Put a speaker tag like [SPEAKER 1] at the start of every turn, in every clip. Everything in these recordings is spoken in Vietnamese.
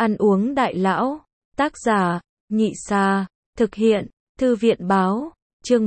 [SPEAKER 1] Ăn uống đại lão. Tác giả, Nhị Sa. Thực hiện, Thư viện báo. Chương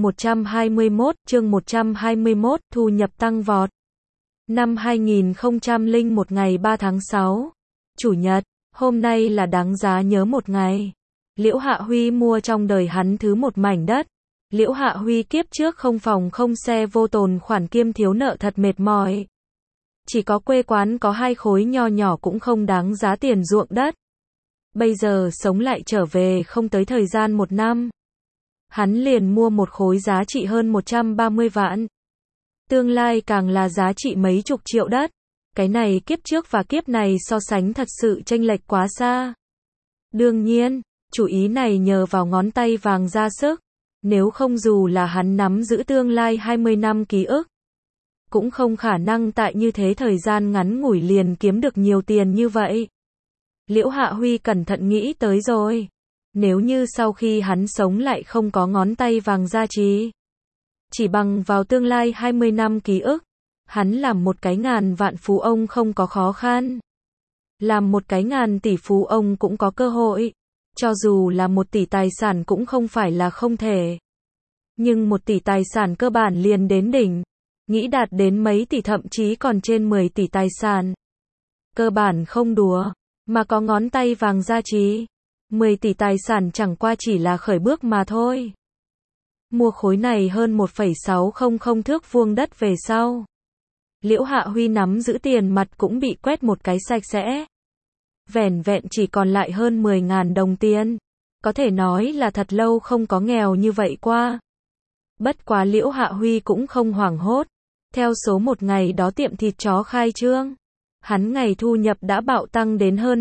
[SPEAKER 1] 121, thu nhập tăng vọt. Năm 2001 ngày 3 tháng 6. Chủ nhật, hôm nay là đáng giá nhớ một ngày. Liễu Hạ Huy mua trong đời hắn thứ một mảnh đất. Liễu Hạ Huy kiếp trước không phòng không xe vô tồn khoản kiêm thiếu nợ thật mệt mỏi. Chỉ có quê quán có 2 khối nho nhỏ cũng không đáng giá tiền ruộng đất. Bây giờ sống lại trở về không tới thời gian 1 năm. Hắn liền mua một khối giá trị hơn 130 vạn. Tương lai càng là giá trị mấy chục triệu đất. Cái này kiếp trước và kiếp này so sánh thật sự chênh lệch quá xa. Đương nhiên, chủ ý này nhờ vào ngón tay vàng ra sức. Nếu không dù là hắn nắm giữ tương lai 20 năm ký ức, cũng không khả năng tại như thế thời gian ngắn ngủi liền kiếm được nhiều tiền như vậy. Liễu Hạ Huy cẩn thận nghĩ tới rồi. Nếu như sau khi hắn sống lại không có ngón tay vàng gia trì, chỉ bằng vào tương lai 20 năm ký ức, hắn làm một cái ngàn vạn phú ông không có khó khăn. Làm một cái ngàn tỷ phú ông cũng có cơ hội. Cho dù là 1 tỷ tài sản cũng không phải là không thể. Nhưng 1 tỷ tài sản cơ bản liền đến đỉnh. Nghĩ đạt đến mấy tỷ thậm chí còn trên 10 tỷ tài sản. Cơ bản không đùa. Mà có ngón tay vàng gia trì. 10 tỷ tài sản chẳng qua chỉ là khởi bước mà thôi. Mua khối này hơn 1,600 thước vuông đất về sau. Liễu Hạ Huy nắm giữ tiền mặt cũng bị quét một cái sạch sẽ. Vẻn vẹn chỉ còn lại hơn 10.000 đồng tiền. Có thể nói là thật lâu không có nghèo như vậy qua. Bất quá Liễu Hạ Huy cũng không hoảng hốt. Theo số một ngày đó tiệm thịt chó khai trương, hắn ngày thu nhập đã bạo tăng đến hơn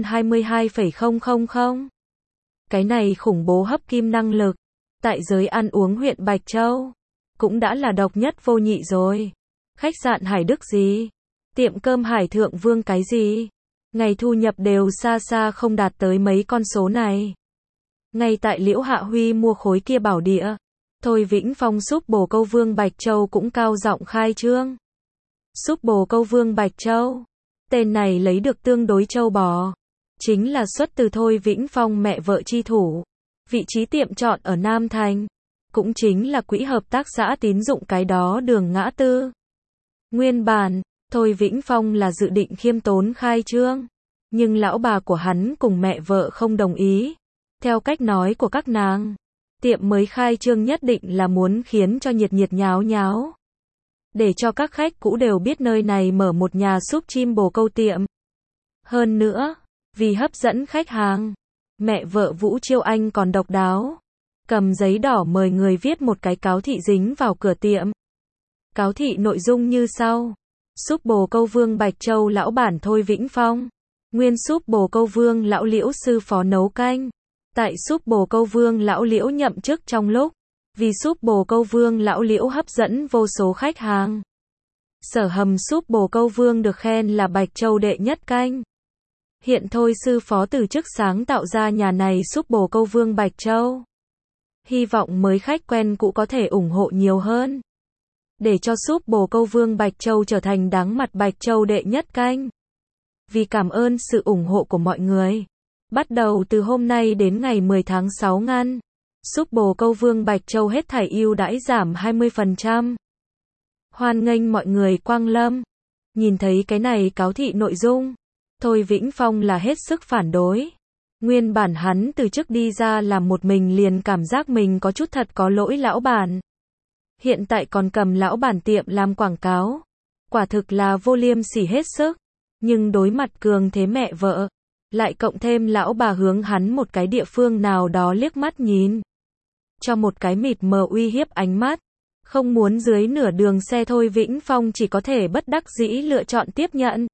[SPEAKER 1] 22,000. Cái này khủng bố hấp kim năng lực. Tại giới ăn uống huyện Bạch Châu, cũng đã là độc nhất vô nhị rồi. Khách sạn Hải Đức gì? Tiệm cơm Hải Thượng Vương cái gì? Ngày thu nhập đều xa xa không đạt tới mấy con số này. Ngay tại Liễu Hạ Huy mua khối kia bảo địa, Thôi Vĩnh Phong súp bồ câu Vương Bạch Châu cũng cao giọng khai trương. Súp bồ câu Vương Bạch Châu, tên này lấy được tương đối châu bò. Chính là xuất từ Thôi Vĩnh Phong mẹ vợ chi thủ. Vị trí tiệm chọn ở Nam Thành, cũng chính là quỹ hợp tác xã tín dụng cái đó đường ngã tư. Nguyên bản, Thôi Vĩnh Phong là dự định khiêm tốn khai trương. Nhưng lão bà của hắn cùng mẹ vợ không đồng ý. Theo cách nói của các nàng, tiệm mới khai trương nhất định là muốn khiến cho nhiệt nhiệt nháo nháo. Để cho các khách cũ đều biết nơi này mở một nhà súp chim bồ câu tiệm. Hơn nữa, vì hấp dẫn khách hàng, mẹ vợ Vũ Chiêu Anh còn độc đáo. Cầm giấy đỏ mời người viết một cái cáo thị dính vào cửa tiệm. Cáo thị nội dung như sau. Súp bồ câu Vương Bạch Châu lão bản Thôi Vĩnh Phong. Nguyên súp bồ câu Vương lão Liễu sư phó nấu canh. Tại súp bồ câu Vương lão Liễu nhậm chức trong lúc, vì súp bồ câu Vương lão Liễu hấp dẫn vô số khách hàng. Sở hầm súp bồ câu Vương được khen là Bạch Châu đệ nhất canh. Hiện Thôi sư phó từ chức sáng tạo ra nhà này súp bồ câu Vương Bạch Châu. Hy vọng mới khách quen cũ có thể ủng hộ nhiều hơn. Để cho súp bồ câu Vương Bạch Châu trở thành đáng mặt Bạch Châu đệ nhất canh. Vì cảm ơn sự ủng hộ của mọi người, bắt đầu từ hôm nay đến ngày 10 tháng 6 ngăn, súp bồ câu Vương Bạch Châu hết thảy ưu đãi giảm 20%. Hoan nghênh mọi người quang lâm. Nhìn thấy cái này cáo thị nội dung, Thôi Vĩnh Phong là hết sức phản đối. Nguyên bản hắn từ chức đi ra làm một mình liền cảm giác mình có chút thật có lỗi lão bản. Hiện tại còn cầm lão bản tiệm làm quảng cáo. Quả thực là vô liêm sỉ hết sức. Nhưng đối mặt cường thế mẹ vợ, lại cộng thêm lão bà hướng hắn một cái địa phương nào đó liếc mắt nhìn. Cho một cái mịt mờ uy hiếp ánh mắt. Không muốn dưới nửa đường xe Thôi Vĩnh Phong chỉ có thể bất đắc dĩ lựa chọn tiếp nhận.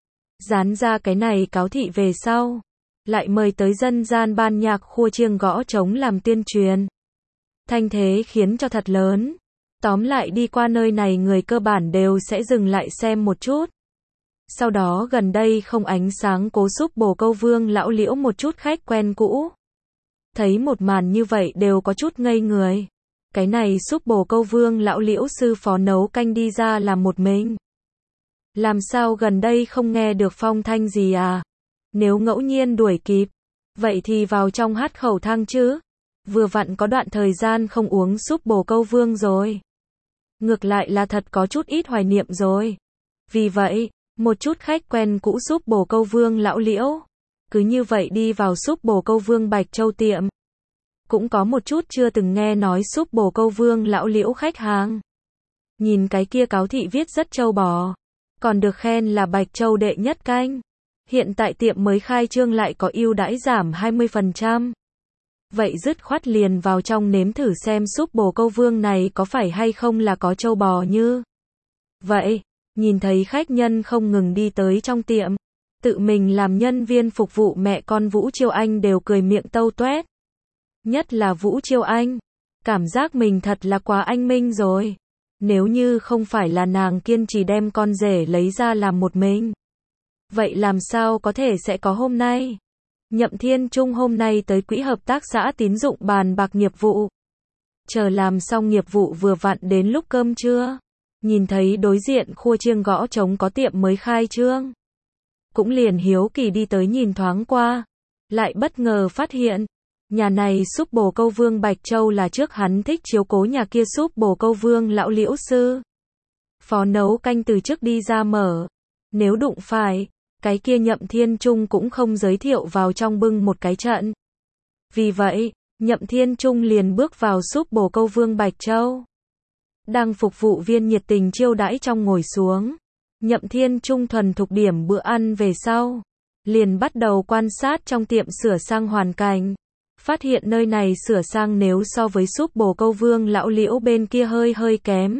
[SPEAKER 1] Dán ra cái này cáo thị về sau, lại mời tới dân gian ban nhạc khua chiêng gõ trống làm tuyên truyền. Thanh thế khiến cho thật lớn. Tóm lại đi qua nơi này người cơ bản đều sẽ dừng lại xem một chút. Sau đó gần đây không ánh sáng cố súp bồ câu Vương lão Liễu một chút khách quen cũ. Thấy một màn như vậy đều có chút ngây người. Cái này súp bồ câu Vương lão Liễu sư phó nấu canh đi ra làm một mình. Làm sao gần đây không nghe được phong thanh gì à? Nếu ngẫu nhiên đuổi kịp, Vậy thì vào trong hát khẩu thang chứ. Vừa vặn có đoạn thời gian không uống súp bồ câu vương rồi. Ngược lại là thật có chút ít hoài niệm rồi. Vì vậy, một chút khách quen cũ súp bồ câu vương lão Liễu. Cứ như vậy đi vào súp bồ câu vương Bạch Châu tiệm. Cũng có một chút chưa từng nghe nói súp bồ câu vương lão Liễu khách hàng. Nhìn cái kia cáo thị viết rất châu bò. Còn được khen là Bạch Châu đệ nhất canh. Hiện tại tiệm mới khai trương lại có ưu đãi giảm 20%. Vậy dứt khoát liền vào trong nếm thử xem súp bồ câu vương này có phải hay không là có châu bò như. Vậy, nhìn thấy khách nhân không ngừng đi tới trong tiệm. Tự mình làm nhân viên phục vụ mẹ con Vũ Chiêu Anh đều cười miệng tâu toét. Nhất là Vũ Chiêu Anh. Cảm giác mình thật là quá anh minh rồi. Nếu như không phải là nàng kiên trì đem con rể lấy ra làm một mình. Vậy làm sao có thể sẽ có hôm nay? Nhậm Thiên Trung hôm nay tới quỹ hợp tác xã tín dụng bàn bạc nghiệp vụ. Chờ làm xong nghiệp vụ vừa vặn đến lúc cơm trưa. Nhìn thấy đối diện khua chiêng gõ trống có tiệm mới khai trương. Cũng liền hiếu kỳ đi tới nhìn thoáng qua. Lại bất ngờ phát hiện. Nhà này súp bồ câu vương Bạch Châu là trước hắn thích chiếu cố nhà kia súp bồ câu vương lão Liễu sư. Phó nấu canh từ trước đi ra mở. Nếu đụng phải, cái kia Nhậm Thiên Trung cũng không giới thiệu vào trong bưng một cái trận. Vì vậy, Nhậm Thiên Trung liền bước vào súp bồ câu vương Bạch Châu. Đang phục vụ viên nhiệt tình chiêu đãi trong ngồi xuống. Nhậm Thiên Trung thuần thục điểm bữa ăn về sau. Liền bắt đầu quan sát trong tiệm sửa sang hoàn cảnh. Phát hiện nơi này sửa sang nếu so với súp bồ câu vương lão Liễu bên kia hơi kém.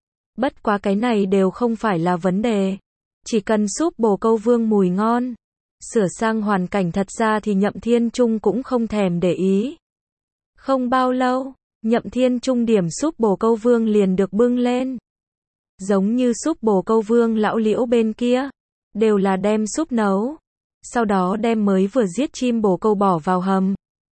[SPEAKER 1] Bất quá cái này đều không phải là vấn đề. Chỉ cần súp bồ câu vương mùi ngon. Sửa sang hoàn cảnh thật ra thì Nhậm Thiên Trung cũng không thèm để ý. Không bao lâu, Nhậm Thiên Trung điểm súp bồ câu vương liền được bưng lên. Giống như súp bồ câu vương lão Liễu bên kia. Đều là đem súp nấu. Sau đó đem mới vừa giết chim bồ câu bỏ vào hầm.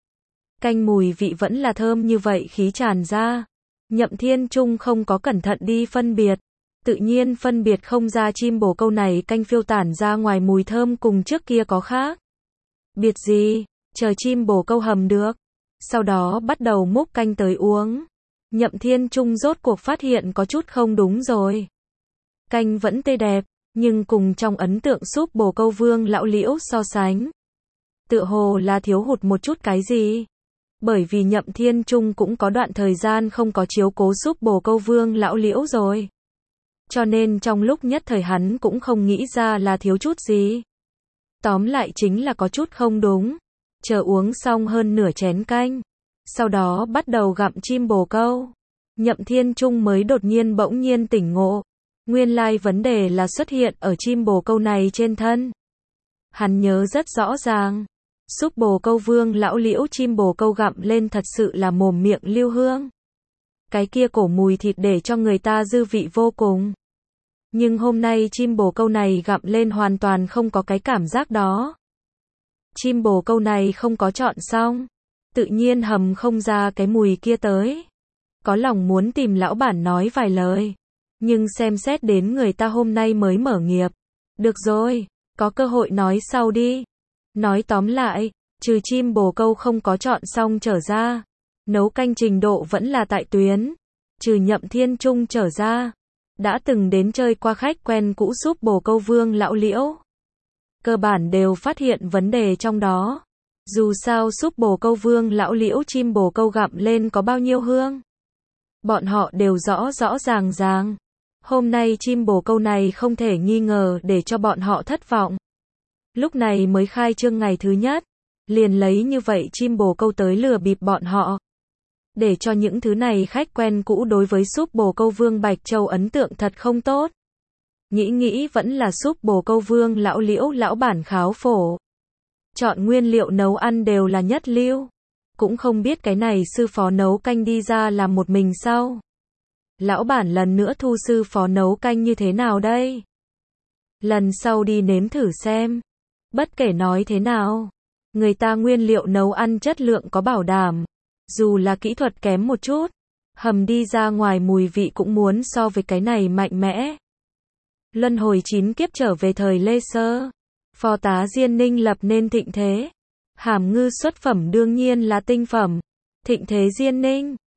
[SPEAKER 1] Canh mùi vị vẫn là thơm như vậy khí tràn ra. Nhậm Thiên Trung không có cẩn thận đi phân biệt. Tự nhiên phân biệt không ra chim bồ câu này canh phiêu tản ra ngoài mùi thơm cùng trước kia có khác. Biệt gì, chờ chim bồ câu hầm được. Sau đó bắt đầu múc canh tới uống. Nhậm Thiên Trung rốt cuộc phát hiện có chút không đúng rồi. Canh vẫn tươi đẹp, nhưng cùng trong ấn tượng súp bồ câu vương lão Liễu so sánh. Tựa hồ là thiếu hụt một chút cái gì. Bởi vì Nhậm Thiên Trung cũng có đoạn thời gian không có chiếu cố súp bồ câu vương lão Liễu rồi. Cho nên trong lúc nhất thời hắn cũng không nghĩ ra là thiếu chút gì. Tóm lại chính là có chút không đúng. Chờ uống xong hơn nửa chén canh. Sau đó bắt đầu gặm chim bồ câu. Nhậm Thiên Trung mới đột nhiên bỗng nhiên tỉnh ngộ. Nguyên lai vấn đề là xuất hiện ở chim bồ câu này trên thân. Hắn nhớ rất rõ ràng. Súp bồ câu vương lão Liễu chim bồ câu gặm lên thật sự là mồm miệng lưu hương. Cái kia cổ mùi thịt để cho người ta dư vị vô cùng. Nhưng hôm nay chim bồ câu này gặm lên hoàn toàn không có cái cảm giác đó. Chim bồ câu này không có chọn xong. Tự nhiên hầm không ra cái mùi kia tới. Có lòng muốn tìm lão bản nói vài lời. Nhưng xem xét đến người ta hôm nay mới mở nghiệp. Được rồi, có cơ hội nói sau đi. Nói tóm lại, trừ chim bồ câu không có chọn xong trở ra. Nấu canh trình độ vẫn là tại tuyến. Trừ Nhậm Thiên Trung trở ra. Đã từng đến chơi qua khách quen cũ súp bồ câu vương lão Liễu. Cơ bản đều phát hiện vấn đề trong đó. Dù sao súp bồ câu vương lão Liễu chim bồ câu gặm lên có bao nhiêu hương. Bọn họ đều rõ ràng. Hôm nay chim bồ câu này không thể nghi ngờ để cho bọn họ thất vọng. Lúc này mới khai trương ngày thứ nhất. Liền lấy như vậy chim bồ câu tới lừa bịp bọn họ. Để cho những thứ này khách quen cũ đối với súp bồ câu vương Bạch Châu ấn tượng thật không tốt. Nghĩ vẫn là súp bồ câu vương lão Liễu lão bản kháo phổ. Chọn nguyên liệu nấu ăn đều là nhất lưu. Cũng không biết cái này sư phó nấu canh đi ra làm một mình sao. Lão bản lần nữa thu sư phó nấu canh như thế nào đây? Lần sau đi nếm thử xem. Bất kể nói thế nào, người ta nguyên liệu nấu ăn chất lượng có bảo đảm. Dù là kỹ thuật kém một chút, hầm đi ra ngoài mùi vị cũng muốn so với cái này mạnh mẽ. Luân hồi 9 kiếp trở về thời Lê Sơ, phò tá Diên Ninh lập nên thịnh thế. Hàm ngư xuất phẩm đương nhiên là tinh phẩm. Thịnh Thế Diên Ninh